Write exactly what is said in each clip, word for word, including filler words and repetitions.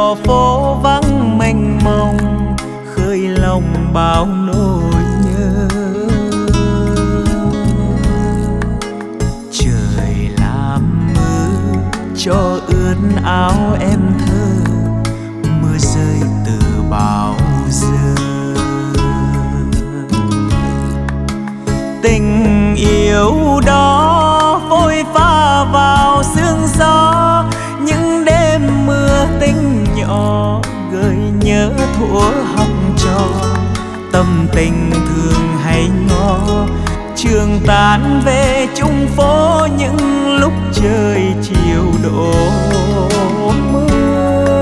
cho phố vắng mênh mông, khơi lòng bao nỗi nhớ. Trời làm mưa cho ướt áo em thơ, mưa rơi từ bao giờ. Tình yêu đó vội pha vào sương gió, những đêm mưa tinh nhỏ gợi nhớ thuở học trò. Tâm tình thường hay ngó trường tán về chung phố, những lúc trời chiều đổ mưa.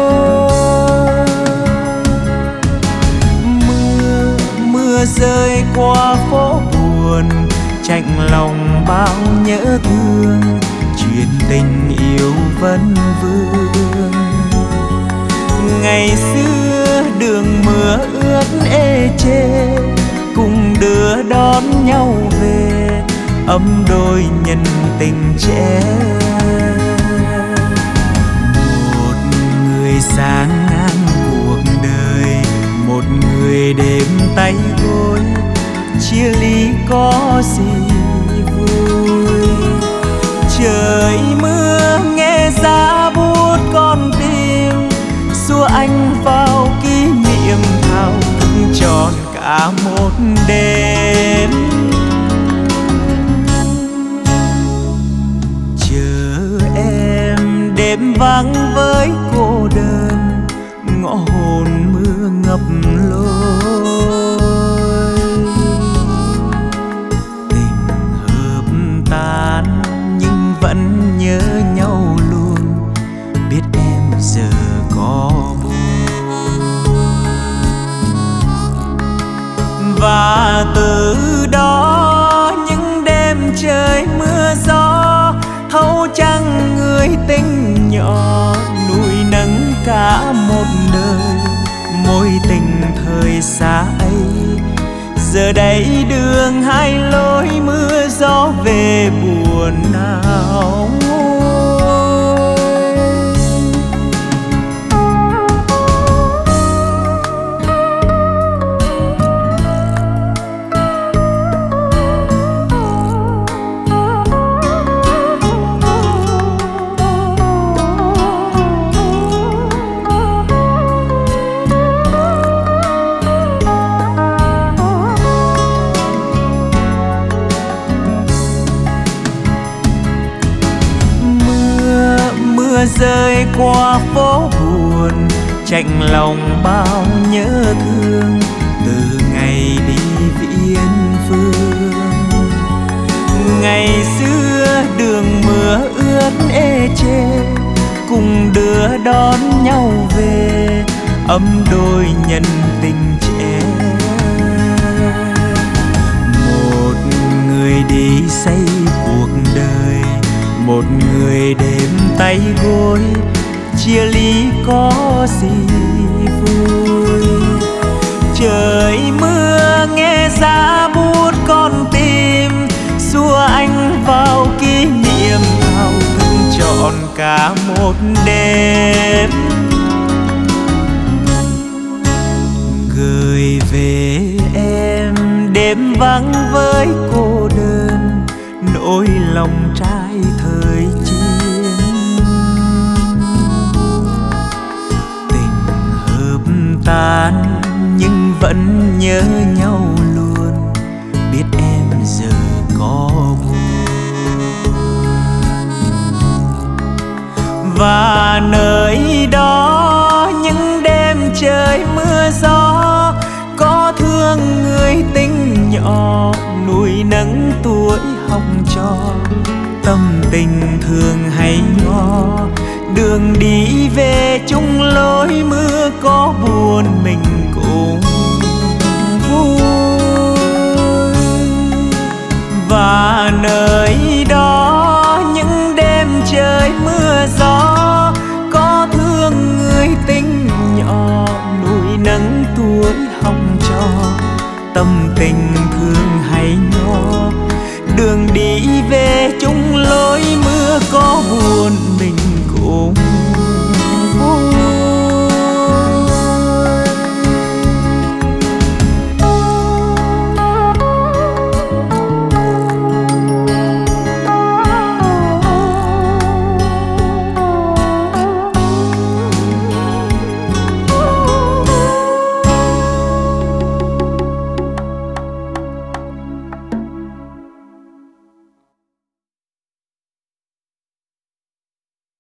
Mưa mưa rơi qua phố buồn, chạnh lòng bao nhớ thương, chuyện tình yêu vẫn vương. Ngày xưa đường mưa ướt ê chê, cùng đưa đón nhau về, ấm đôi nhân tình trẻ. Một người sáng ngang cuộc đời, một người đêm tay gối, chia ly có gì vui. Trời mưa nghe giá buốt con tim, xua anh vào kỷ niệm thao thức tròn cả một đêm. Chờ em đêm vắng với cô đơn, ngõ hồn mưa ngập lối. Tình hợp tan nhưng vẫn nhớ nhau luôn, biết em giờ có buồn. Và từ đó những đêm trời mưa gió, thấu trăng người tình nhỏ nuôi nấng cả một đời. Mối tình thời xa ấy giờ đây đường hai lối, mưa gió về buồn nào. Rơi qua phố buồn, chạnh lòng bao nhớ thương, từ ngày đi Viễn Phương. Ngày xưa đường mưa ướt ê chê, cùng đưa đón nhau về, ấm đôi nhân tình trẻ. Một người đi xây cuộc đời, một người đêm tay gối, chia ly có gì vui. Trời mưa nghe giá buốt con tim, xua anh vào kỷ niệm thao thức trọn cả một đêm. Gửi về em đêm vắng với cô đơn, nỗi lòng trai thời chiến. Tình hợp tan nhưng vẫn nhớ nhau luôn, biết em giờ có buồn. Và nơi đó những đêm trời mưa gió, có thương người tình nhỏ nuôi nấng tuổi học trò. Tâm tình thường hay ngó đường đi về chung lối, mưa có buồn mình cũng vui. Và nơi đó những đêm trời mưa gió, có thương người tình nhỏ nuôi nấng tuổi học trò. Tâm tình